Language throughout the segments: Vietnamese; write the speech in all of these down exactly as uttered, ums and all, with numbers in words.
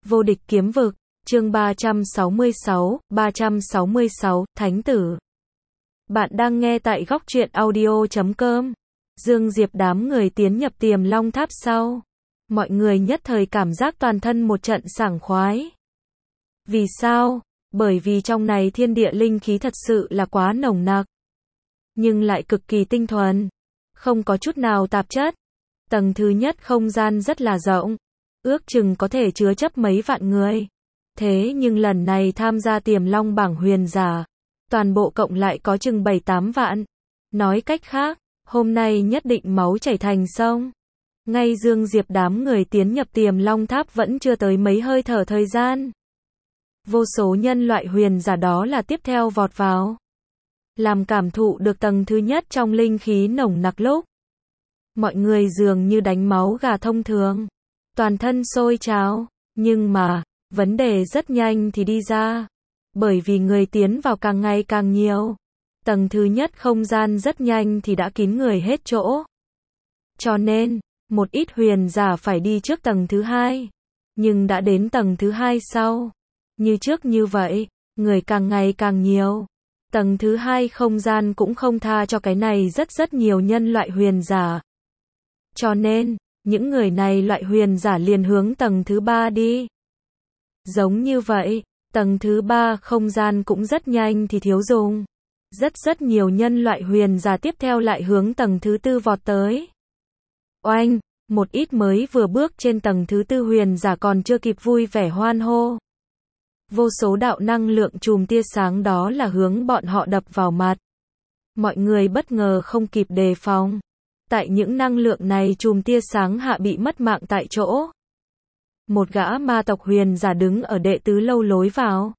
Vô địch kiếm vực, chương ba trăm sáu mươi sáu, ba trăm sáu mươi sáu, Thánh tử. Bạn đang nghe tại góc truyện audio chấm com. Dương Diệp đám người tiến nhập Tiềm Long Tháp sau. Mọi người nhất thời cảm giác toàn thân một trận sảng khoái. Vì sao? Bởi vì trong này thiên địa linh khí thật sự là quá nồng nặc. Nhưng lại cực kỳ tinh thuần. Không có chút nào tạp chất. Tầng thứ nhất không gian rất là rộng. Ước chừng có thể chứa chấp mấy vạn người. Thế nhưng lần này tham gia Tiềm Long bảng huyền giả, toàn bộ cộng lại có chừng bảy tám vạn. Nói cách khác, hôm nay nhất định máu chảy thành sông. Ngay Dương Diệp đám người tiến nhập Tiềm Long Tháp vẫn chưa tới mấy hơi thở thời gian. Vô số nhân loại huyền giả đó là tiếp theo vọt vào. Làm cảm thụ được tầng thứ nhất trong linh khí nồng nặc lúc. Mọi người dường như đánh máu gà thông thường. Toàn thân sôi trào. Nhưng mà, vấn đề rất nhanh thì đi ra. Bởi vì người tiến vào càng ngày càng nhiều. Tầng thứ nhất không gian rất nhanh thì đã kín người hết chỗ. Cho nên, một ít huyền giả phải đi trước tầng thứ hai. Nhưng đã đến tầng thứ hai sau. Như trước như vậy, người càng ngày càng nhiều. Tầng thứ hai không gian cũng không tha cho cái này rất rất nhiều nhân loại huyền giả. Cho nên, những người này loại huyền giả liền hướng tầng thứ ba đi. Giống như vậy, tầng thứ ba không gian cũng rất nhanh thì thiếu dùng. Rất rất nhiều nhân loại huyền giả tiếp theo lại hướng tầng thứ tư vọt tới. Oanh, một ít mới vừa bước trên tầng thứ tư huyền giả còn chưa kịp vui vẻ hoan hô. Vô số đạo năng lượng chùm tia sáng đó là hướng bọn họ đập vào mặt. Mọi người bất ngờ không kịp đề phòng. Tại những năng lượng này chùm tia sáng hạ bị mất mạng tại chỗ. Một gã ma tộc huyền giả đứng ở đệ tứ lâu lối vào.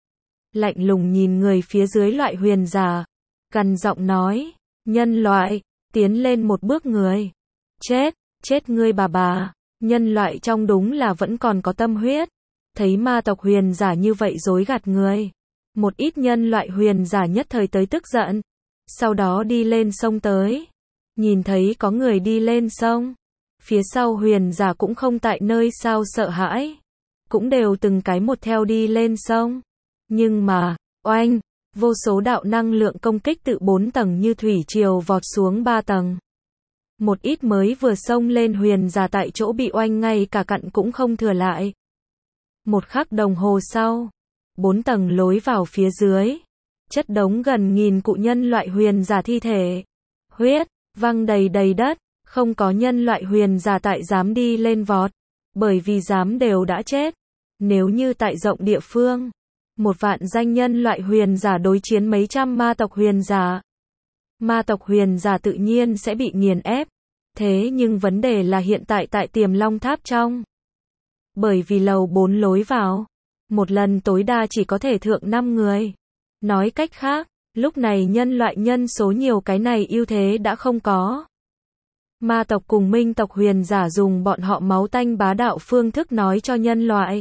Lạnh lùng nhìn người phía dưới loại huyền giả. Gằn giọng nói, nhân loại, tiến lên một bước người. Chết, chết ngươi bà bà, nhân loại trong đúng là vẫn còn có tâm huyết. Thấy ma tộc huyền giả như vậy dối gạt người. Một ít nhân loại huyền giả nhất thời tới tức giận. Sau đó đi lên sông tới. Nhìn thấy có người đi lên sông. Phía sau huyền giả cũng không tại nơi sao sợ hãi. Cũng đều từng cái một theo đi lên sông. Nhưng mà, oanh, vô số đạo năng lượng công kích tự bốn tầng như thủy triều vọt xuống ba tầng. Một ít mới vừa xông lên huyền giả tại chỗ bị oanh ngay cả cặn cũng không thừa lại. Một khắc đồng hồ sau, bốn tầng lối vào phía dưới. Chất đống gần nghìn cụ nhân loại huyền giả thi thể. Huyết, văng đầy đầy đất. Không có nhân loại huyền giả tại dám đi lên vọt. Bởi vì dám đều đã chết. Nếu như tại rộng địa phương. Một vạn danh nhân loại huyền giả đối chiến mấy trăm ma tộc huyền giả. Ma tộc huyền giả tự nhiên sẽ bị nghiền ép. Thế nhưng vấn đề là hiện tại tại Tiềm Long Tháp trong. Bởi vì lầu bốn lối vào. Một lần tối đa chỉ có thể thượng năm người. Nói cách khác, lúc này nhân loại nhân số nhiều cái này ưu thế đã không có. Ma tộc cùng minh tộc huyền giả dùng bọn họ máu tanh bá đạo phương thức nói cho nhân loại.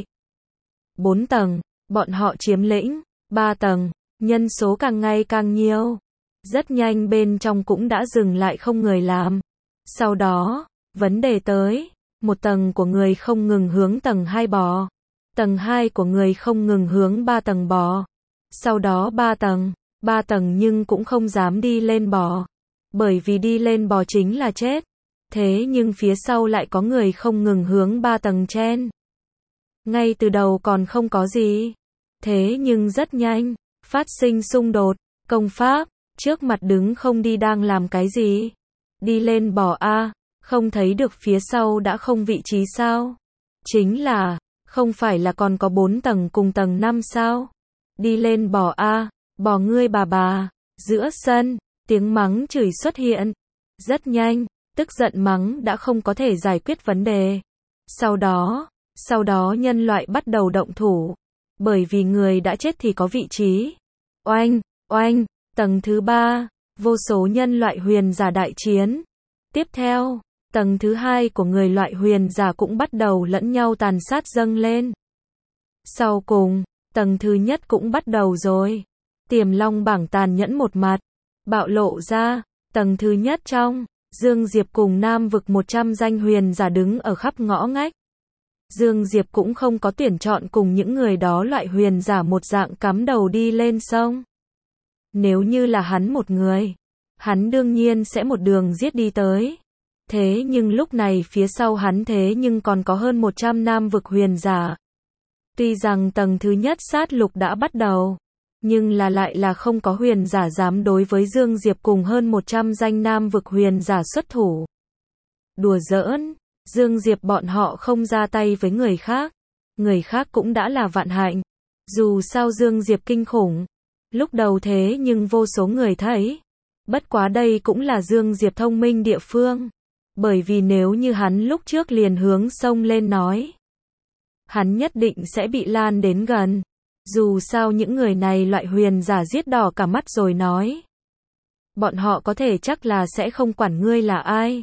Bốn tầng, bọn họ chiếm lĩnh. Ba tầng, nhân số càng ngày càng nhiều. Rất nhanh bên trong cũng đã dừng lại không người làm. Sau đó, vấn đề tới. Một tầng của người không ngừng hướng tầng hai bò. Tầng hai của người không ngừng hướng ba tầng bò. Sau đó ba tầng, ba tầng nhưng cũng không dám đi lên bò. Bởi vì đi lên bò chính là chết. Thế nhưng phía sau lại có người không ngừng hướng ba tầng trên. Ngay từ đầu còn không có gì. Thế nhưng rất nhanh, phát sinh xung đột, công pháp, trước mặt đứng không đi đang làm cái gì? Đi lên bò a, không thấy được phía sau đã không vị trí sao? Chính là, không phải là còn có bốn tầng cùng tầng năm sao? Đi lên bò a, bò ngươi bà bà. Giữa sân, tiếng mắng chửi xuất hiện. Rất nhanh, tức giận mắng đã không có thể giải quyết vấn đề. Sau đó, sau đó nhân loại bắt đầu động thủ. Bởi vì người đã chết thì có vị trí. Oanh, oanh, tầng thứ ba, vô số nhân loại huyền giả đại chiến. Tiếp theo, tầng thứ hai của người loại huyền giả cũng bắt đầu lẫn nhau tàn sát dâng lên. Sau cùng, tầng thứ nhất cũng bắt đầu rồi. Tiềm Long bảng tàn nhẫn một mặt, bạo lộ ra, tầng thứ nhất trong, Dương Diệp cùng Nam vực một trăm danh huyền giả đứng ở khắp ngõ ngách. Dương Diệp cũng không có tuyển chọn cùng những người đó loại huyền giả một dạng cắm đầu đi lên sông. Nếu như là hắn một người, hắn đương nhiên sẽ một đường giết đi tới. Thế nhưng lúc này phía sau hắn thế nhưng còn có hơn một trăm nam vực huyền giả. Tuy rằng tầng thứ nhất sát lục đã bắt đầu, nhưng là lại là không có huyền giả dám đối với Dương Diệp cùng hơn một trăm danh nam vực huyền giả xuất thủ. Đùa giỡn, Dương Diệp bọn họ không ra tay với người khác, người khác cũng đã là vạn hạnh. Dù sao Dương Diệp kinh khủng, lúc đầu thế nhưng vô số người thấy. Bất quá đây cũng là Dương Diệp thông minh địa phương. Bởi vì nếu như hắn lúc trước liền hướng sông lên nói, hắn nhất định sẽ bị lan đến gần. Dù sao những người này loại huyền giả giết đỏ cả mắt rồi nói. Bọn họ có thể chắc là sẽ không quản ngươi là ai.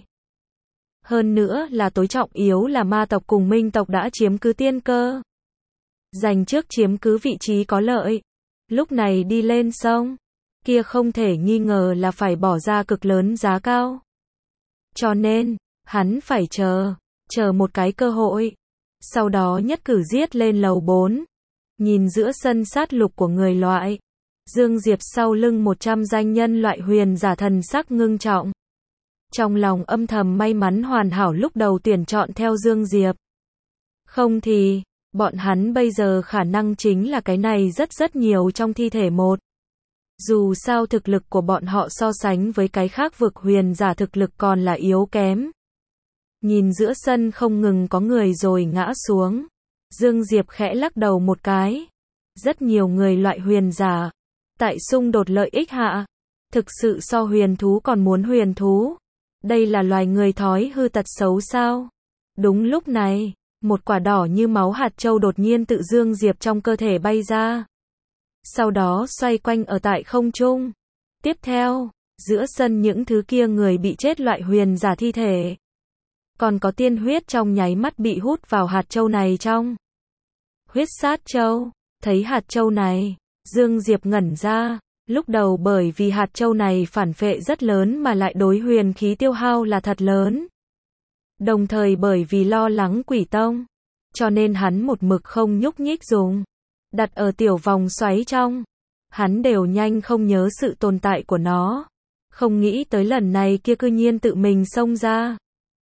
Hơn nữa là tối trọng yếu là ma tộc cùng minh tộc đã chiếm cứ tiên cơ. Giành trước chiếm cứ vị trí có lợi. Lúc này đi lên sông, kia không thể nghi ngờ là phải bỏ ra cực lớn giá cao. Cho nên, hắn phải chờ, chờ một cái cơ hội. Sau đó nhất cử giết lên lầu bốn. Nhìn giữa sân sát lục của người loại. Dương Diệp sau lưng một trăm danh nhân loại huyền giả thần sắc ngưng trọng. Trong lòng âm thầm may mắn hoàn hảo lúc đầu tuyển chọn theo Dương Diệp. Không thì, bọn hắn bây giờ khả năng chính là cái này rất rất nhiều trong thi thể một. Dù sao thực lực của bọn họ so sánh với cái khác vực huyền giả thực lực còn là yếu kém. Nhìn giữa sân không ngừng có người rồi ngã xuống. Dương Diệp khẽ lắc đầu một cái. Rất nhiều người loại huyền giả. Tại xung đột lợi ích hạ. Thực sự so huyền thú còn muốn huyền thú. Đây là loài người thói hư tật xấu sao? Đúng lúc này, một quả đỏ như máu hạt châu đột nhiên tự Dương Diệp trong cơ thể bay ra. Sau đó xoay quanh ở tại không trung. Tiếp theo, giữa sân những thứ kia người bị chết loại huyền giả thi thể. Còn có tiên huyết trong nháy mắt bị hút vào hạt châu này trong. Huyết sát châu, thấy hạt châu này, Dương Diệp ngẩn ra. Lúc đầu bởi vì hạt châu này phản phệ rất lớn mà lại đối huyền khí tiêu hao là thật lớn. Đồng thời bởi vì lo lắng quỷ tông, cho nên hắn một mực không nhúc nhích dùng. Đặt ở tiểu vòng xoáy trong. Hắn đều nhanh không nhớ sự tồn tại của nó. Không nghĩ tới lần này kia cư nhiên tự mình xông ra.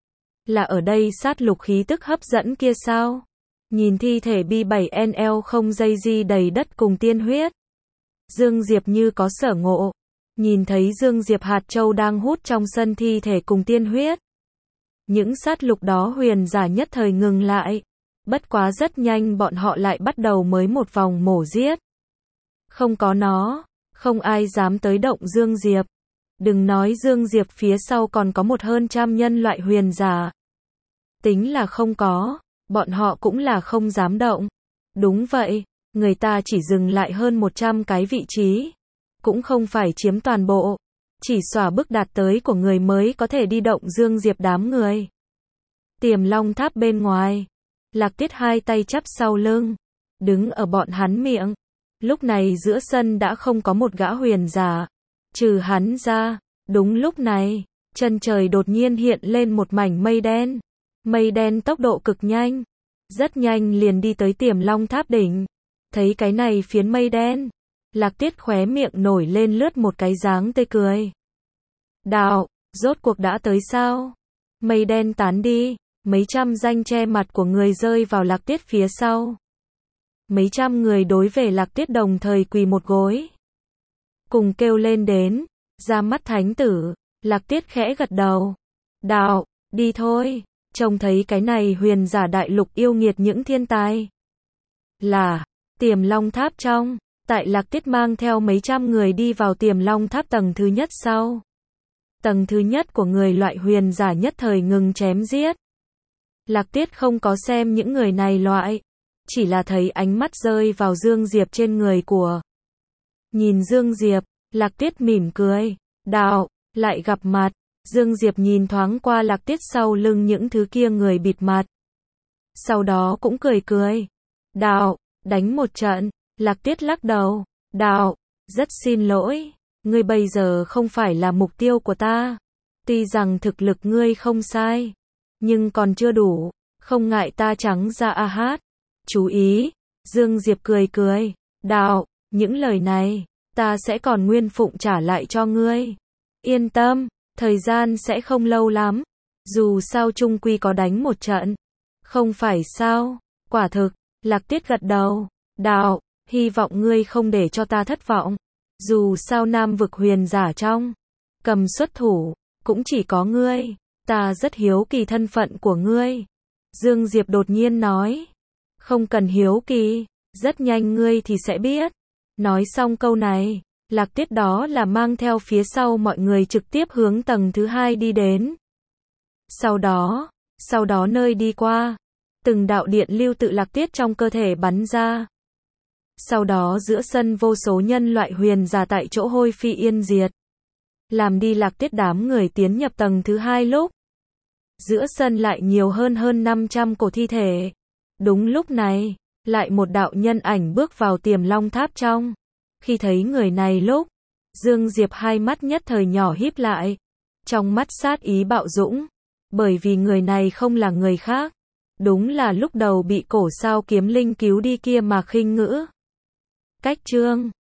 Là ở đây sát lục khí tức hấp dẫn kia sao? Nhìn thi thể B bảy N L không dây di đầy đất cùng tiên huyết. Dương Diệp như có sở ngộ. Nhìn thấy Dương Diệp hạt châu đang hút trong sân thi thể cùng tiên huyết. Những sát lục đó huyền giả nhất thời ngừng lại. Bất quá rất nhanh bọn họ lại bắt đầu mới một vòng mổ giết. Không có nó, không ai dám tới động Dương Diệp. Đừng nói Dương Diệp phía sau còn có một hơn trăm nhân loại huyền giả. Tính là không có, bọn họ cũng là không dám động. Đúng vậy, người ta chỉ dừng lại hơn một trăm cái vị trí. Cũng không phải chiếm toàn bộ. Chỉ xóa bước đạt tới của người mới có thể đi động Dương Diệp đám người. Tiềm Long Tháp bên ngoài. Lạc Tiết hai tay chắp sau lưng. Đứng ở bọn hắn miệng. Lúc này giữa sân đã không có một gã huyền giả. Trừ hắn ra. Đúng lúc này, chân trời đột nhiên hiện lên một mảnh mây đen. Mây đen tốc độ cực nhanh. Rất nhanh liền đi tới Tiềm Long Tháp đỉnh. Thấy cái này phiến mây đen. Lạc Tiết khóe miệng nổi lên lướt một cái dáng tươi cười. Đạo, rốt cuộc đã tới sao? Mây đen tán đi. Mấy trăm danh che mặt của người rơi vào Lạc Tiết phía sau. Mấy trăm người đối về Lạc Tiết đồng thời quỳ một gối. Cùng kêu lên đến. Ra mắt thánh tử. Lạc Tiết khẽ gật đầu. Đạo, đi thôi. Trông thấy cái này huyền giả đại lục yêu nghiệt những thiên tài. Là, Tiềm Long Tháp trong. Tại Lạc Tiết mang theo mấy trăm người đi vào Tiềm Long Tháp tầng thứ nhất sau. Tầng thứ nhất của người loại huyền giả nhất thời ngừng chém giết. Lạc Tiết không có xem những người này loại. Chỉ là thấy ánh mắt rơi vào Dương Diệp trên người của. Nhìn Dương Diệp, Lạc Tiết mỉm cười. Đạo, lại gặp mặt. Dương Diệp nhìn thoáng qua Lạc Tiết sau lưng những thứ kia người bịt mặt. Sau đó cũng cười cười. Đạo, đánh một trận. Lạc Tiết lắc đầu. Đạo, rất xin lỗi. Ngươi bây giờ không phải là mục tiêu của ta. Tuy rằng thực lực ngươi không sai. Nhưng còn chưa đủ. Không ngại ta trắng ra a hát. Chú ý. Dương Diệp cười cười. Đạo, những lời này, ta sẽ còn nguyên phụng trả lại cho ngươi. Yên tâm, thời gian sẽ không lâu lắm. Dù sao chung quy có đánh một trận. Không phải sao? Quả thực, Lạc Tiết gật đầu. Đạo, hy vọng ngươi không để cho ta thất vọng. Dù sao Nam vực huyền giả trong cầm xuất thủ, cũng chỉ có ngươi. Ta rất hiếu kỳ thân phận của ngươi. Dương Diệp đột nhiên nói. Không cần hiếu kỳ, rất nhanh ngươi thì sẽ biết. Nói xong câu này, Lạc Tiết đó là mang theo phía sau mọi người trực tiếp hướng tầng thứ hai đi đến. Sau đó, sau đó nơi đi qua, từng đạo điện lưu tự Lạc Tiết trong cơ thể bắn ra. Sau đó giữa sân vô số nhân loại huyền giả tại chỗ hôi phi yên diệt. Làm đi Lạc Tiết đám người tiến nhập tầng thứ hai lúc. Giữa sân lại nhiều hơn hơn năm trăm cổ thi thể. Đúng lúc này, lại một đạo nhân ảnh bước vào Tiềm Long Tháp trong. Khi thấy người này lúc, Dương Diệp hai mắt nhất thời nhỏ híp lại. Trong mắt sát ý bạo dũng. Bởi vì người này không là người khác. Đúng là lúc đầu bị cổ sao kiếm linh cứu đi kia mà khinh ngữ. Cách chương